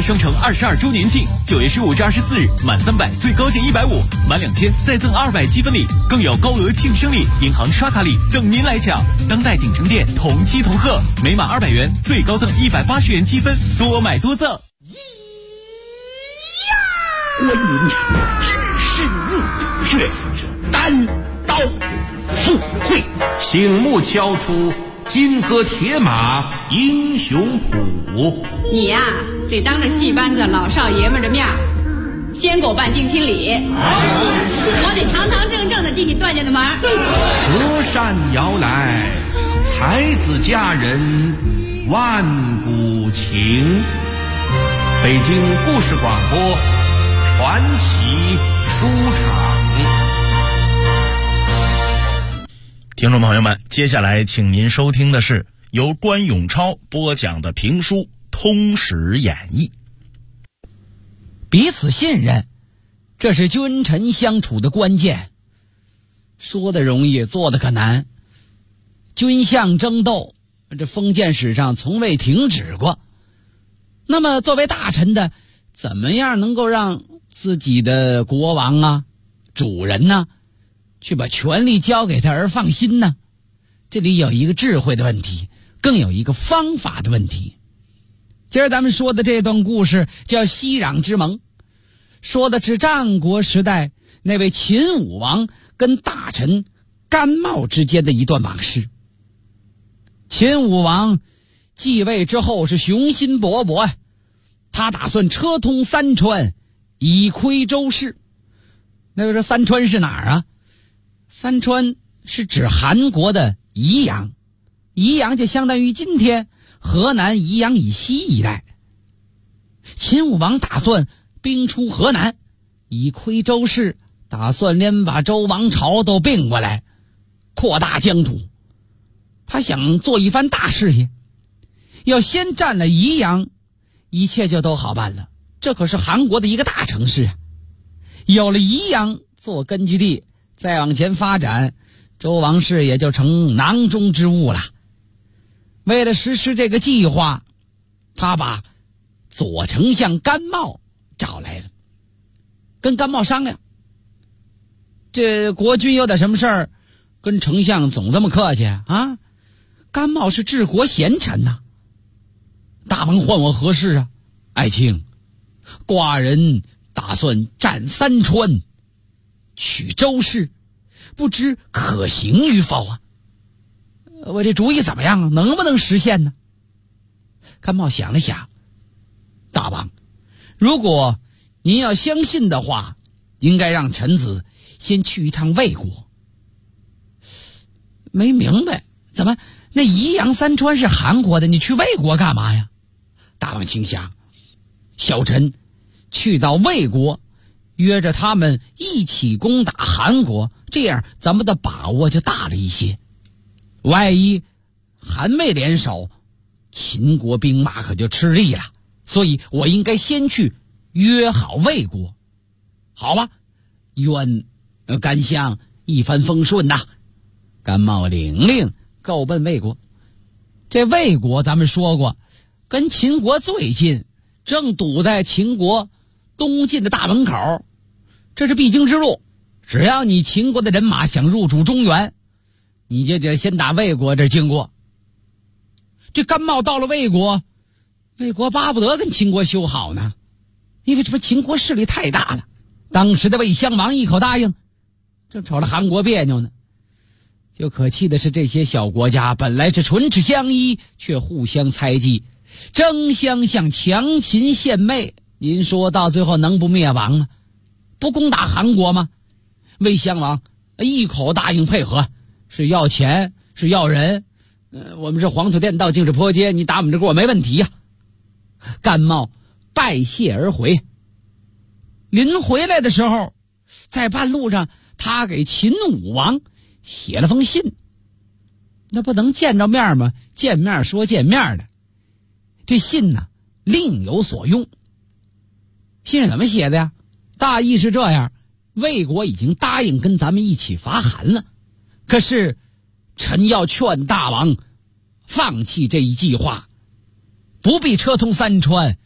泰商城22周年庆，9月15至24日，满300最高减150，满2000再赠200积分礼，更有高额庆生礼、银行刷卡礼等您来抢。当代鼎城店同期同贺，每满200元最高赠180元积分，多买多赠。 观音只是入穴，单刀赴会， 醒目敲出金戈铁马英雄谱。 你呀，得当着戏班子老少爷们的面先给我办定亲礼，我得堂堂正正的替你断下的门。 隔山遥来，才子佳人万古情。北京故事广播传奇书场。 听众朋友们，接下来请您收听的是由关永超播讲的评书《通史演义》。 彼此信任，这是君臣相处的关键。说的容易，做的可难。君相争斗，这封建史上从未停止过。那么作为大臣的，怎么样能够让自己的国王啊、主人呢，去把权力交给他而放心呢？这里有一个智慧的问题，更有一个方法的问题。今儿咱们说的这段故事叫西壤之盟，说的是战国时代那位秦武王跟大臣甘茂之间的一段往事。秦武王继位之后是雄心勃勃呀，他打算车通三川，以窥周氏。那位说三川是哪儿啊？三川是指韩国的宜阳，宜阳就相当于今天河南宜阳以西一带。秦武王打算兵出河南，以窥周氏，打算连把周王朝都并过来，扩大疆土。他想做一番大事业，要先占了宜阳，一切就都好办了。这可是韩国的一个大城市啊，有了宜阳做根据地，再往前发展，周王室也就成囊中之物了。为了实施这个计划，他把左丞相甘茂找来了，跟甘茂商量，这国君有点什么事儿，跟丞相总这么客气啊？甘茂是治国贤臣呐，大王唤我何事啊？爱卿，寡人打算占三川，取周氏，不知可行与否啊？我这主意怎么样啊？能不能实现呢？甘茂想了想，大王，如果您要相信的话，应该让臣子先去一趟魏国。没明白，怎么那宜阳三川是韩国的，你去魏国干嘛呀？大王请想，小臣去到魏国，约着他们一起攻打韩国，这样咱们的把握就大了一些。万一韩魏联手，秦国兵马可就吃力了，所以我应该先去约好魏国。好吧，愿甘相一帆风顺呐。甘茂领令，够奔魏国。这魏国咱们说过，跟秦国最近，正堵在秦国东晋的大门口，这是必经之路。只要你秦国的人马想入主中原，你就得先打魏国这经过。这甘茂到了魏国，魏国巴不得跟秦国修好呢，因为这不秦国势力太大了。当时的魏襄王一口答应，正瞅着韩国别扭呢。就可气的是，这些小国家本来是唇齿相依，却互相猜忌，争相向强秦献媚。您说到最后能不灭亡吗？不攻打韩国吗？魏襄王一口答应配合，是要钱是要人，我们是黄土店到净水坡街，你打我们这过没问题呀。甘茂拜谢而回。临回来的时候，在半路上他给秦武王写了封信。那不能见着面吗？见面说见面的，这信呢另有所用。信怎么写的呀？大意是这样，魏国已经答应跟咱们一起伐韩了，可是臣要劝大王放弃这一计划，不必车通三川，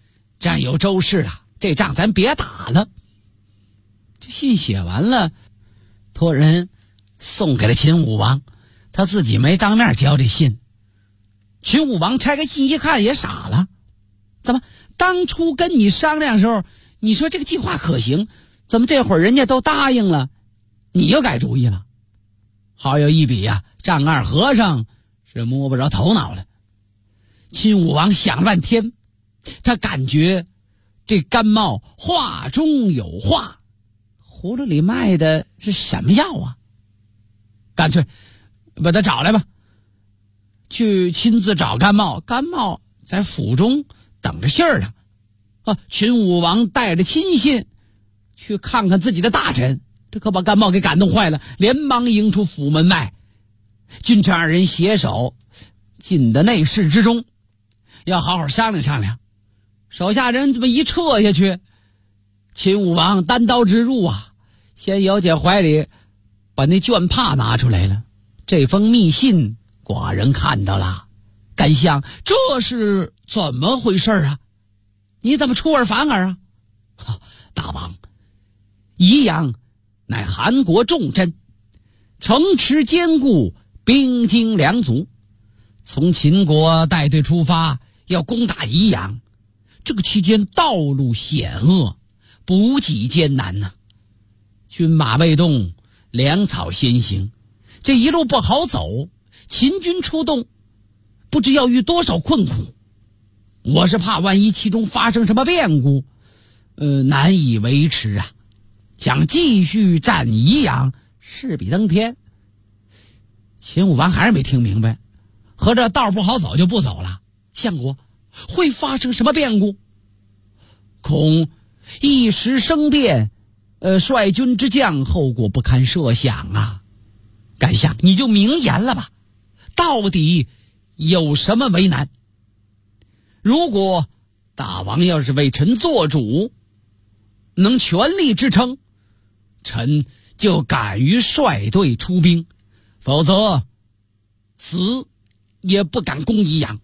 战有周氏了，这仗咱别打了。这信写完了，托人送给了秦武王，他自己没当面交这信。秦武王拆开信一看也傻了，怎么当初跟你商量的时候，你说这个计划可行，怎么这会儿人家都答应了，你又改主意了？好有一比呀，丈二和尚是摸不着头脑了。秦武王想了半天，他感觉这甘茂话中有话，葫芦里卖的是什么药啊？干脆把他找来吧，去亲自找甘茂。甘茂在府中等着信儿呢。秦武王带着亲信去看看自己的大臣，这可把甘茂给感动坏了，连忙迎出府门外。君臣二人携手进的内室之中，要好好商量商量。手下人这么一撤下去，秦武王单刀直入啊，先由姐怀里把那绢帕拿出来了。这封密信寡人看到了，甘相，这是怎么回事啊？你怎么出尔反尔啊？大王，宜阳乃韩国重镇，城池坚固，兵精粮足，从秦国带队出发，要攻打宜阳。这个期间道路险恶，补给艰难呐，军马未动，粮草先行，这一路不好走，秦军出动，不知要遇多少困苦。我是怕万一其中发生什么变故，难以维持啊。想继续战宜阳，势比登天。秦武王还是没听明白，合着道不好走就不走了。相国，会发生什么变故？恐一时生变，率军之将后果不堪设想啊。敢相，你就明言了吧，到底有什么为难？如果大王要是为臣做主，能全力支撑，臣就敢于率队出兵，否则死也不敢攻宜阳。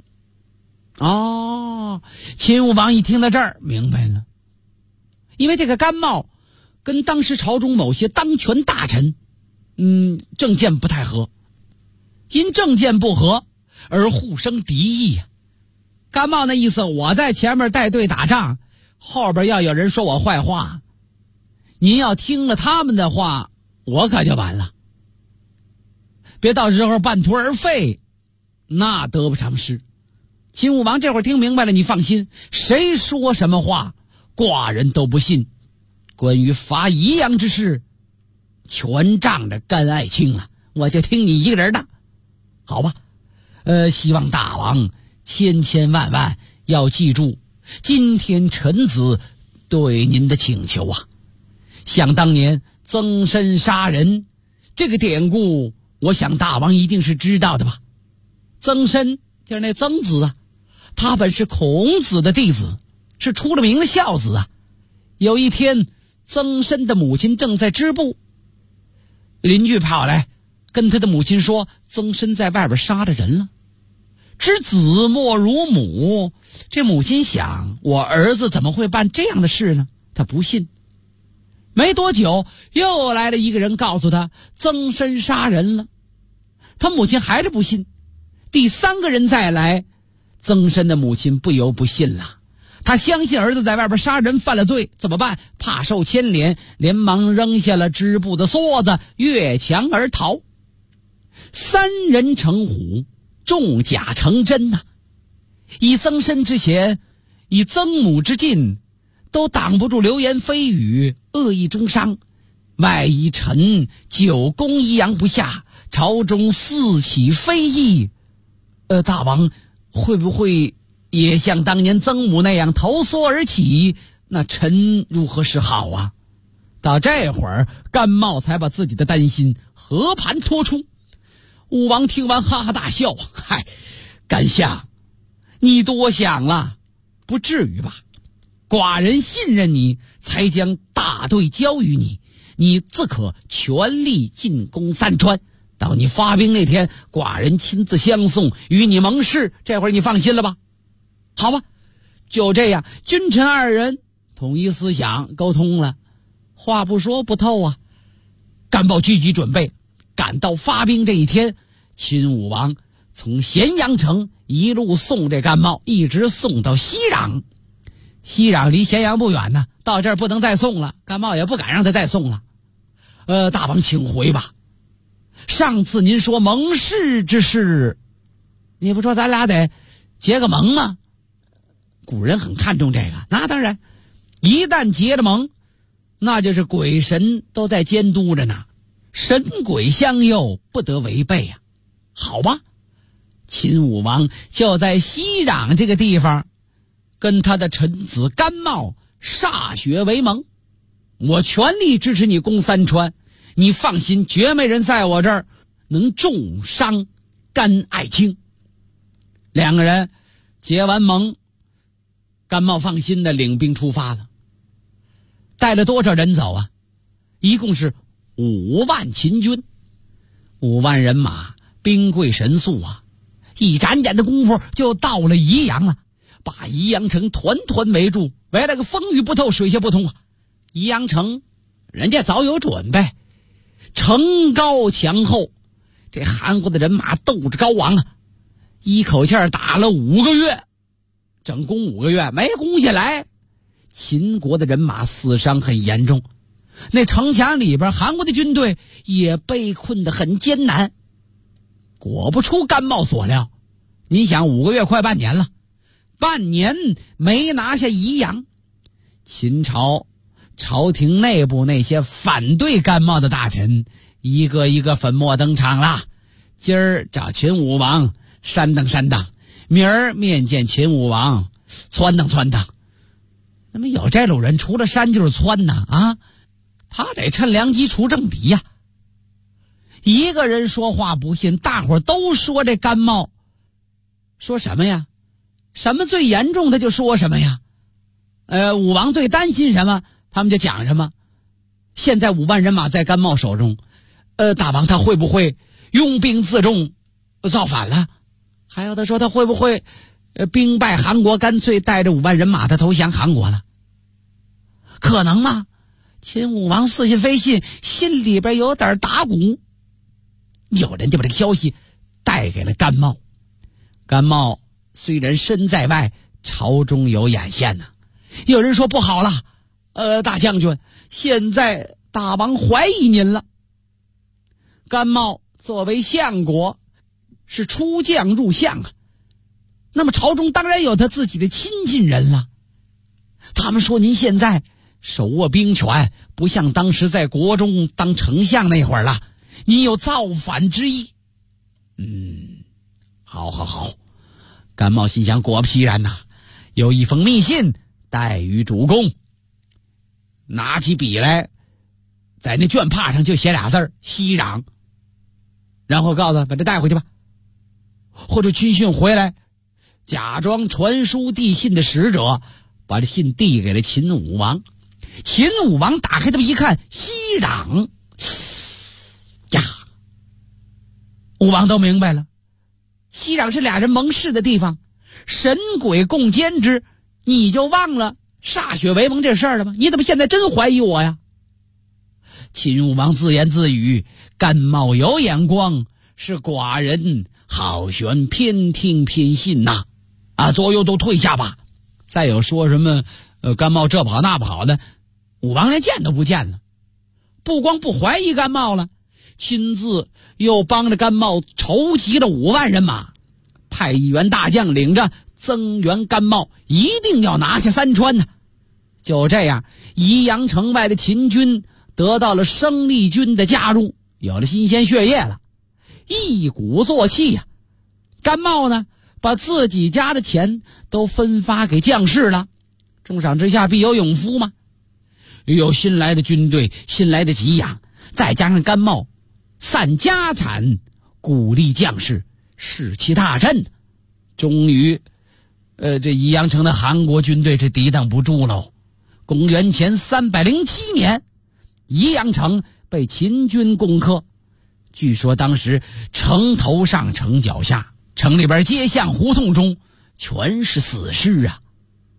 秦武王一听到这儿明白了，因为这个甘茂跟当时朝中某些当权大臣政见不太合，因政见不合而互生敌意啊。甘茂那意思，我在前面带队打仗，后边要有人说我坏话，您要听了他们的话，我可就完了，别到时候半途而废，那得不偿失。秦武王这会儿听明白了，你放心，谁说什么话寡人都不信。关于伐宜阳之事，全仗着甘爱卿啊，我就听你一个人的，好吧？希望大王千千万万要记住今天臣子对您的请求啊。想当年曾参杀人这个典故，我想大王一定是知道的吧？曾参就是那曾子啊，他本是孔子的弟子，是出了名的孝子啊。有一天，曾参的母亲正在织布，邻居跑来跟他的母亲说，曾参在外边杀了人了。知子莫如母，这母亲想，我儿子怎么会办这样的事呢？他不信。没多久，又来了一个人告诉他，曾参杀人了。他母亲还是不信。第三个人再来，曾参的母亲不由不信了。他相信儿子在外边杀人犯了罪，怎么办？怕受牵连，连忙扔下了织布的梭子，越墙而逃。三人成虎，众甲成真呐。以曾参之嫌，以曾母之禁，都挡不住流言蜚语，恶意中伤。外一臣久攻宜阳不下，朝中四起非议。大王会不会也像当年曾母那样头缩而起？那臣如何是好啊？到这会儿，甘茂才把自己的担心和盘托出。武王听完哈哈大笑，嗨，甘相，你多想了，不至于吧？寡人信任你，才将大队交于你，你自可全力进攻三川。到你发兵那天，寡人亲自相送，与你盟誓，这会儿你放心了吧？好吧， 就这样，君臣二人统一思想，沟通了，话不说不透啊。甘茂积极准备，赶到发兵这一天，秦武王从咸阳城一路送这甘茂，一直送到西壤。西壤离咸阳不远呢，到这儿不能再送了，甘茂也不敢让他再送了。大王请回吧。上次您说盟誓之事，你不说咱俩得结个盟吗？古人很看重这个，那当然，一旦结了盟，那就是鬼神都在监督着呢，神鬼相佑，不得违背呀。好吧，秦武王就在西壤这个地方跟他的臣子甘茂歃血为盟，我全力支持你攻三川，你放心，绝没人在我这儿能重伤甘爱卿。两个人结完盟，甘茂放心的领兵出发了。带了多少人走啊？一共是5万秦军，5万人马，兵贵神速啊！一眨眼的功夫就到了宜阳了，把宜阳城团团围住，围了个风雨不透，水泄不通啊！宜阳城人家早有准备，城高墙厚，这韩国的人马斗志高昂啊！一口气打了5个月，整攻5个月没攻下来，秦国的人马死伤很严重，那城墙里边韩国的军队也被困得很艰难。果不出甘茂所料，你想5个月快半年了，半年没拿下宜阳，秦朝朝廷内部那些反对甘茂的大臣一个一个粉墨登场了。今儿找秦武王煽荡煽荡，明儿面见秦武王撺掇撺掇。那么有这种人，除了煽就是撺呐啊！他得趁良机除政敌呀。一个人说话不信，大伙都说这甘茂说什么呀？什么最严重的就说什么呀。武王最担心什么，他们就讲什么。现在5万人马在甘茂手中，大王他会不会拥兵自重造反了？还有的说他会不会兵败韩国，干脆带着5万人马他投降韩国了？可能吗？秦武王似信非信，心里边有点打鼓。有人就把这个消息带给了甘茂。甘茂虽然身在外，朝中有眼线呢。有人说不好了，大将军，现在大王怀疑您了。甘茂作为相国，是出将入相啊，那么朝中当然有他自己的亲近人了。他们说您现在手握兵权，不像当时在国中当丞相那会儿了，您有造反之意。好。甘茂心想，果不其然呐，有一封密信带于主公。拿起笔来，在那卷帕上就写俩字西壤，然后告诉他把这带回去吧。或者军训回来，假装传书递信的使者，把这信递给了秦武王。秦武王打开这么一看，西壤呀，武王都明白了，西壤是俩人盟誓的地方，神鬼共监之，你就忘了歃血为盟这事儿了吗？你怎么现在真怀疑我呀？秦武王自言自语，甘茂有眼光，是寡人好悬偏听偏信呐！左右都退下吧。再有说什么甘茂这跑那跑的，武王连见都不见了。不光不怀疑甘茂了，亲自又帮着甘茂筹集了5万人马，派一员大将领着增援甘茂，一定要拿下三川呢。就这样，宜阳城外的秦军得到了生力军的加入，有了新鲜血液了，一鼓作气呀。甘茂呢，把自己家的钱都分发给将士了，重赏之下必有勇夫嘛。有新来的军队，新来的给养，再加上甘茂散家产，鼓励将士，士气大振。终于这宜阳城的韩国军队是抵挡不住喽。公元前307年，宜阳城被秦军攻克。据说当时城头上城脚下，城里边街巷胡同中全是死尸啊。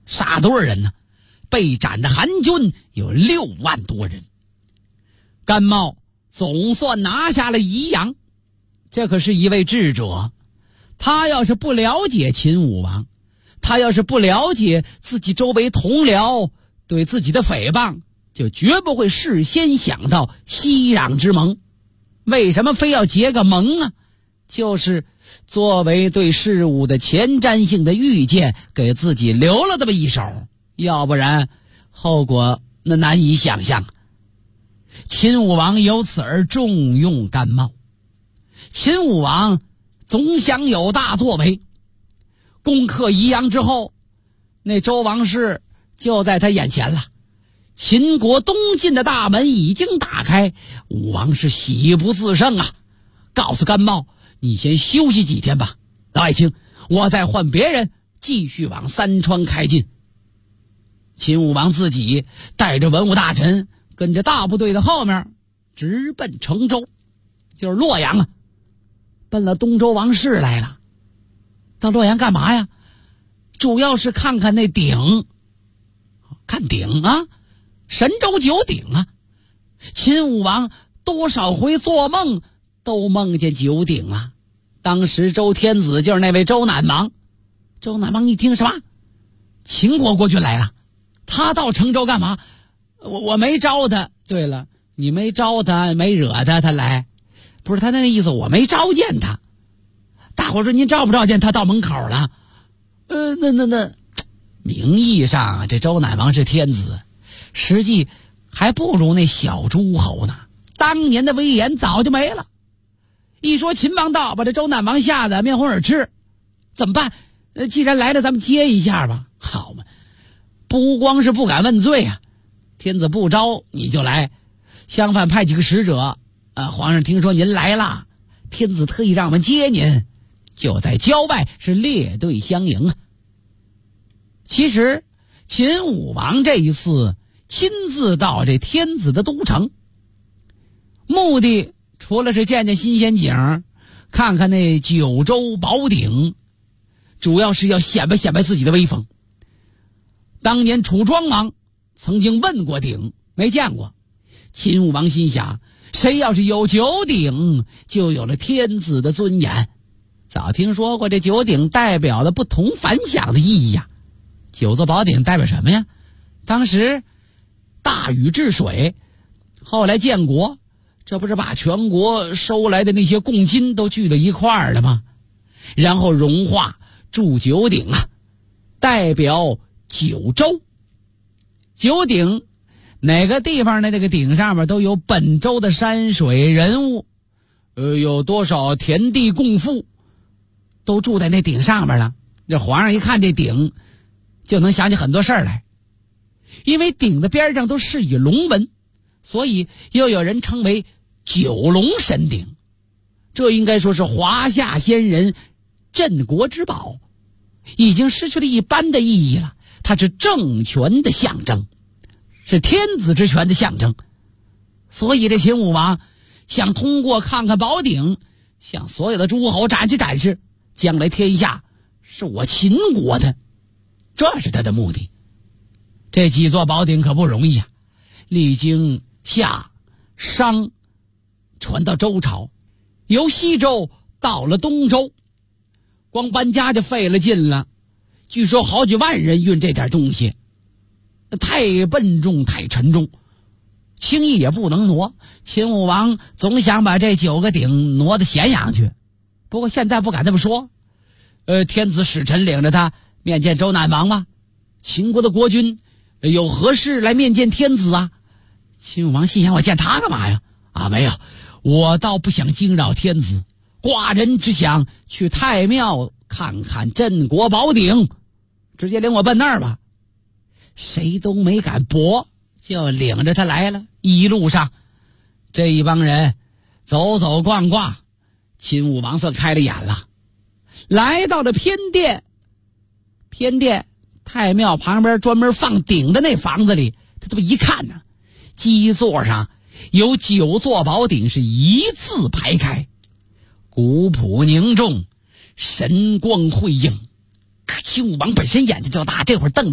杀多少人呢？被斩的韩军有6万多人。甘茂总算拿下了宜阳，这可是一位智者。他要是不了解秦武王，他要是不了解自己周围同僚对自己的诽谤，就绝不会事先想到息壤之盟。为什么非要结个盟啊？就是作为对事物的前瞻性的预见，给自己留了这么一手，要不然后果那难以想象。秦武王由此而重用甘茂。秦武王总想有大作为，攻克宜阳之后，那周王室就在他眼前了。秦国东进的大门已经打开，武王是喜不自胜啊，告诉甘茂，你先休息几天吧，老爱卿，我再换别人继续往三川开进。秦武王自己带着文武大臣跟着大部队的后面直奔成州，就是洛阳啊，奔了东周王室来了。到洛阳干嘛呀？主要是看看那鼎，看鼎啊，神州九鼎啊。秦武王多少回做梦都梦见九鼎啊。当时周天子就是那位周赧王。周赧王一听什么？秦国国君来了，他到成州干嘛？我没招他。对了，你没招他，没惹他，他来。不是他那意思，我没召见他。大伙说您召不召见他到门口了？那名义上这周赧王是天子，实际还不如那小诸侯呢。当年的威严早就没了。一说秦王到，把这周赧王吓得面红耳赤。怎么办？既然来了，咱们接一下吧。好嘛，不光是不敢问罪啊，天子不招你就来，相反派几个使者，皇上听说您来了，天子特意让我们接您，就在郊外是列队相迎啊。其实秦武王这一次亲自到这天子的都城，目的除了是见见新鲜景，看看那九州宝鼎，主要是要显摆显摆自己的威风。当年楚庄王曾经问过鼎，没见过。秦武王心想，谁要是有九鼎，就有了天子的尊严。早听说过这九鼎代表了不同凡响的意义呀。九座宝鼎代表什么呀？当时大禹治水，后来建国，这不是把全国收来的那些贡金都聚到一块儿了吗？然后融化铸九鼎啊，代表九州。九鼎哪个地方的这个鼎上面都有本州的山水人物，有多少田地贡赋都住在那鼎上面了。这皇上一看这鼎就能想起很多事儿来。因为鼎的边上都是以龙纹，所以又有人称为九龙神鼎。这应该说是华夏先人镇国之宝，已经失去了一般的意义了。它是政权的象征，是天子之权的象征。所以这秦武王想通过看看宝鼎，向所有的诸侯展示展示，将来天下是我秦国的，这是他的目的。这几座宝鼎可不容易啊，历经夏、商，传到周朝，由西周到了东周，光搬家就费了劲了。据说好几万人运这点东西，太笨重太沉重，轻易也不能挪。秦武王总想把这9个鼎挪到咸阳去，不过现在不敢这么说。天子使臣领着他面见周赧王吗？秦国的国君有何事来面见天子啊？秦武王心想，我见他干嘛呀？没有，我倒不想惊扰天子，寡人只想去太庙看看镇国宝鼎，直接领我奔那儿吧。谁都没敢驳，就领着他来了。一路上这一帮人走走逛逛，秦武王算开了眼了。来到了偏殿，偏殿太庙旁边专门放鼎的那房子里，他这么一看呢，基座上有9座宝鼎是一字排开，古朴凝重，神光辉映。可秦武王本身眼睛就大，这会儿瞪得倍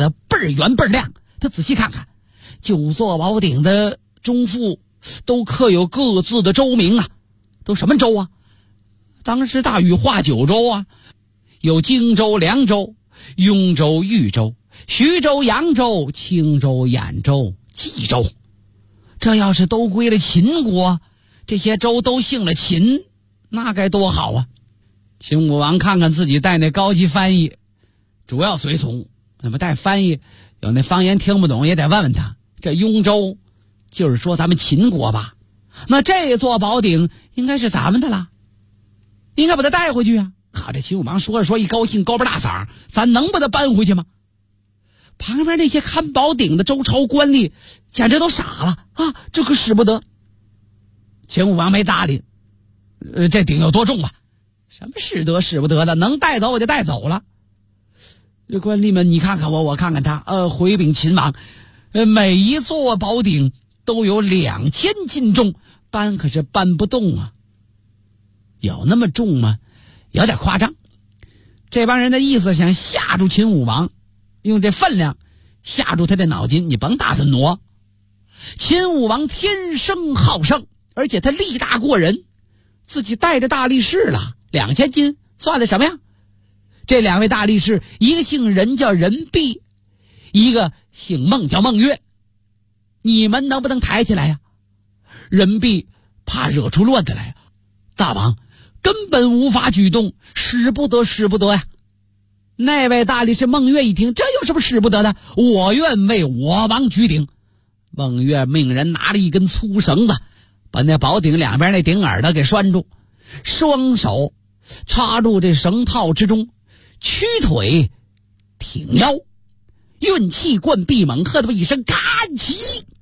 儿圆倍儿亮。他仔细看看9座宝鼎的中腹都刻有各自的州名啊，都什么州啊？当时大禹划9州啊，有荆州、凉州、雍州、豫州、徐州、扬州、青州、兖州、冀州。这要是都归了秦国，这些州都姓了秦，那该多好啊！秦武王看看自己带那高级翻译，主要随从，那么带翻译有那方言听不懂也得问问他。这雍州就是说咱们秦国吧？那这座宝鼎应该是咱们的了，应该把它带回去啊！好，这秦武王说着说一高兴，高边大嗓，咱能把它搬回去吗？旁边那些看宝鼎的周朝官吏简直都傻了啊！这可使不得。秦武王没搭理，这鼎有多重啊？什么使得使不得的，能带走我就带走了。这官吏们你看看我看看他，回禀秦王，每一座宝鼎都有2000斤重，搬可是搬不动啊。有那么重吗？有点夸张。这帮人的意思想吓住秦武王，用这分量吓住他的脑筋，你甭打算挪。秦武王天生好胜，而且他力大过人，自己带着大力士了，2000斤算的什么呀？这2位大力士，一个姓任叫任弼，一个姓孟叫孟月，你们能不能抬起来呀？任弼怕惹出乱子来，大王根本无法举动，使不得呀。那位大力士孟月一听，这有什么使不得的？我愿为我王举鼎。孟月命人拿了一根粗绳子，把那宝鼎两边那顶耳朵给拴住，双手插入这绳套之中，屈腿挺腰，运气灌臂，猛喝这么一声，干起！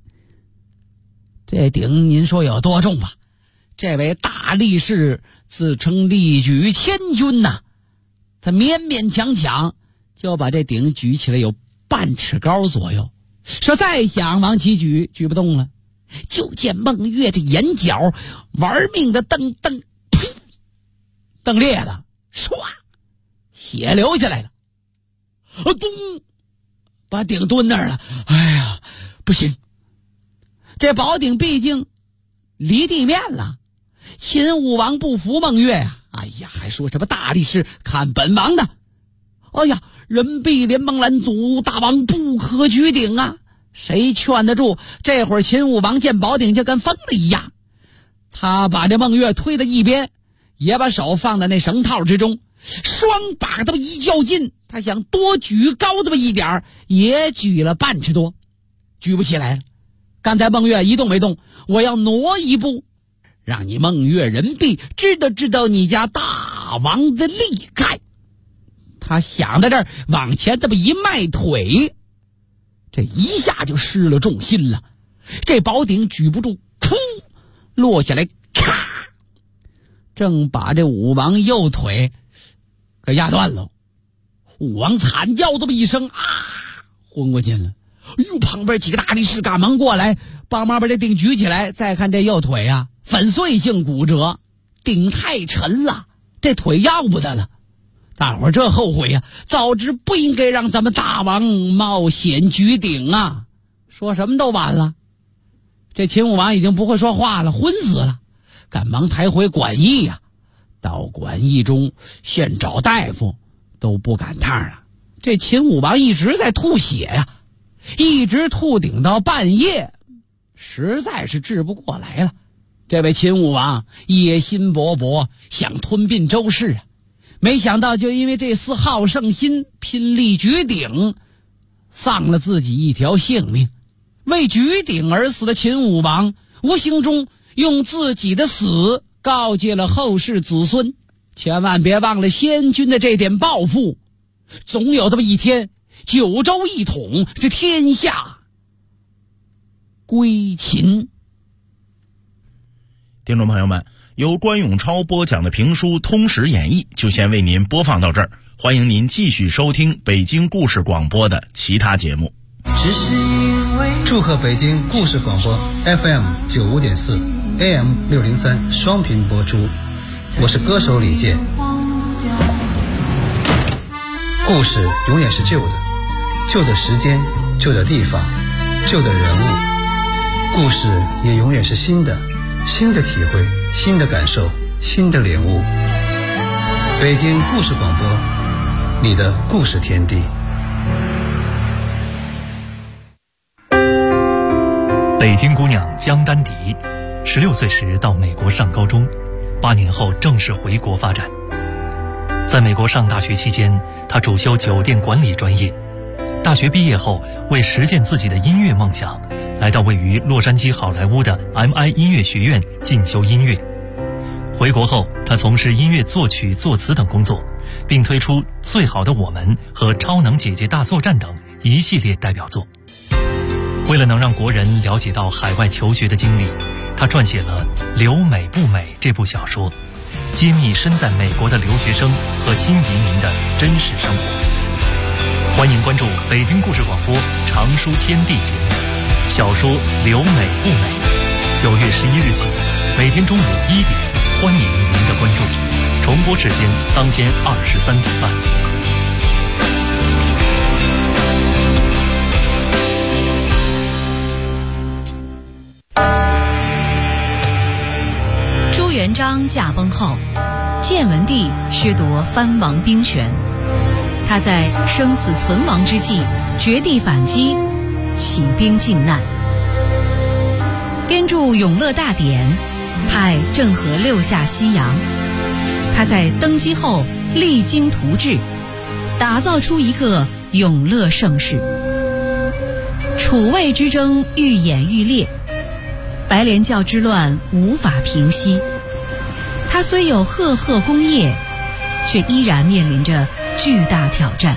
这鼎您说有多重吧？这位大力士自称力举千钧呐，他勉勉强强就把这鼎举起来有半尺高左右，说再想往起举不动了。就见孟月这眼角玩命的瞪裂了，唰，血流下来了，咚，把鼎蹲那儿了。哎呀，不行，这宝鼎毕竟离地面了。秦武王不服孟月呀，哎呀，还说什么大力士看本王的。哎呀，任弼连忙拦阻，大王不可举鼎啊！谁劝得住？这会儿秦武王见宝鼎就跟疯了一样，他把这孟月推到一边，也把手放在那绳套之中，双把这么一较劲，他想多举高这么一点，也举了半尺多，举不起来了。刚才孟月一动没动，我要挪一步，让你孟月任弼知道你家大王的厉害。他想到这儿，往前这么一迈腿，这一下就失了重心了，这宝鼎举不住，噗，落下来，咔，正把这武王右腿给压断了。武王惨叫这么一声，昏过去了。哎呦，旁边几个大力士赶忙过来帮忙把这鼎举起来。再看这右腿啊，粉碎性骨折，鼎太沉了，这腿要不得了。大伙儿这后悔呀，早知不应该让咱们大王冒险举鼎啊！说什么都晚了。这秦武王已经不会说话了，昏死了，赶忙抬回馆驿呀。到馆驿中现找大夫都不赶趟了。这秦武王一直在吐血呀，一直吐顶到半夜，实在是治不过来了。这位秦武王野心勃勃，想吞并周氏啊，没想到就因为这丝好胜心，拼力举鼎，丧了自己一条性命。为举鼎而死的秦武王，无形中用自己的死告诫了后世子孙，千万别忘了先君的这点抱负，总有这么一天，9州一统，这天下归秦。 听众朋友们，由关永超播讲的评书《通史演义》就先为您播放到这儿，欢迎您继续收听北京故事广播的其他节目。 祝贺北京故事广播 FM 95.4 AM 603双频播出，我是歌手李健。故事永远是旧的， 旧的时间、旧的地方、旧的人物，故事也永远是新的，新的体会，新的感受，新的领悟。北京故事广播，你的故事天地。 北京姑娘江丹迪，16岁时到美国上高中，8年后正式回国发展。在美国上大学期间，她主修酒店管理专业。大学毕业后，为实现自己的音乐梦想，来到位于洛杉矶好莱坞的 MI 音乐学院进修音乐。回国后，她从事音乐作曲、作词等工作，并推出《最好的我们》和《超能姐姐大作战》等一系列代表作。为了能让国人了解到海外求学的经历，她撰写了《留美不美》这部小说，揭秘身在美国的留学生和新移民的真实生活。欢迎关注北京故事广播常书天地节目，小说《留美不美》，9月11日起，每天中午1点，欢迎您的关注。重播时间当天23点半。 朱元璋驾崩后，建文帝削夺藩王兵权，他在生死存亡之际绝地反击，起兵靖难，编著《永乐大典》，派郑和6下西洋。他在登基后励精图治，打造出一个永乐盛世。楚魏之争愈演愈烈，白莲教之乱无法平息。他虽有赫赫功业，却依然面临着巨大挑战。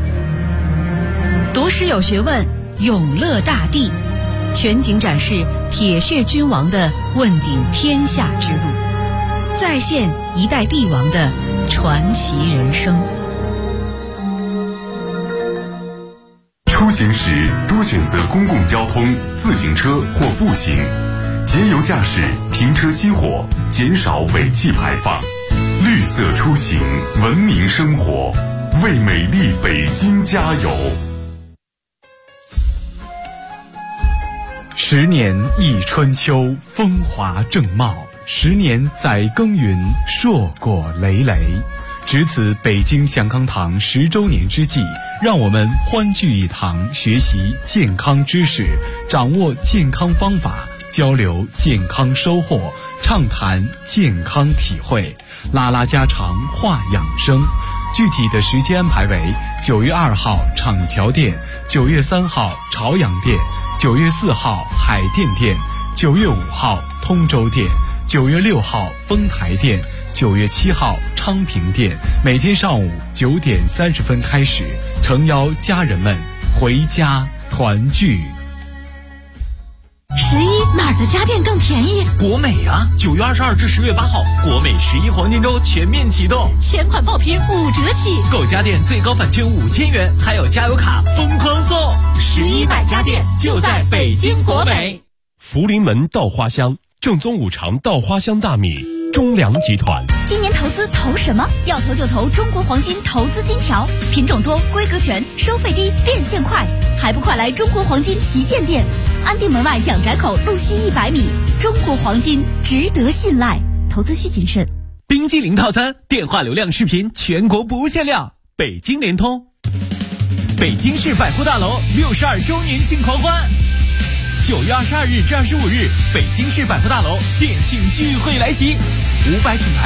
读史有学问，永乐大帝全景展示铁血君王的问鼎天下之路，再现一代帝王的传奇人生。 出行时多选择公共交通、自行车或步行，节油驾驶，停车熄火，减少尾气排放。绿色出行，文明生活，为美丽北京加油 ！10年一春秋，风华正茂；10年载耕耘，硕果累累。值此北京祥康堂10周年之际，让我们欢聚一堂，学习健康知识，掌握健康方法，交流健康收获，畅谈健康体会，拉拉家常，话养生。具体的时间安排为9月2号厂桥店，9月3号朝阳店，9月4号海淀店，9月5号通州店，9月6号丰台店，9月7号昌平店。每天上午9点30分开始，诚邀家人们回家团聚。 11哪儿的家电更便宜？ 国美啊！9月22至10月8号，国美11黄金周全面启动， 全款爆品5折起， 购家电最高返券5000元，还有加油卡疯狂送。 11买家电就在北京国美。 福临门稻花香，正宗5常稻花香大米，中粮集团。 今年投资投什么？要投就投中国黄金投资金条，品种多，规格全，收费低，变现快，还不快来中国黄金旗舰店？安定门外蒋宅口路西100米，中国黄金值得信赖，投资需谨慎。 冰激凌套餐，电话流量视频全国不限量，北京联通。北京市百货大楼62周年庆狂欢，9月22日至25日，北京市百货大楼店庆聚会来袭，500品牌。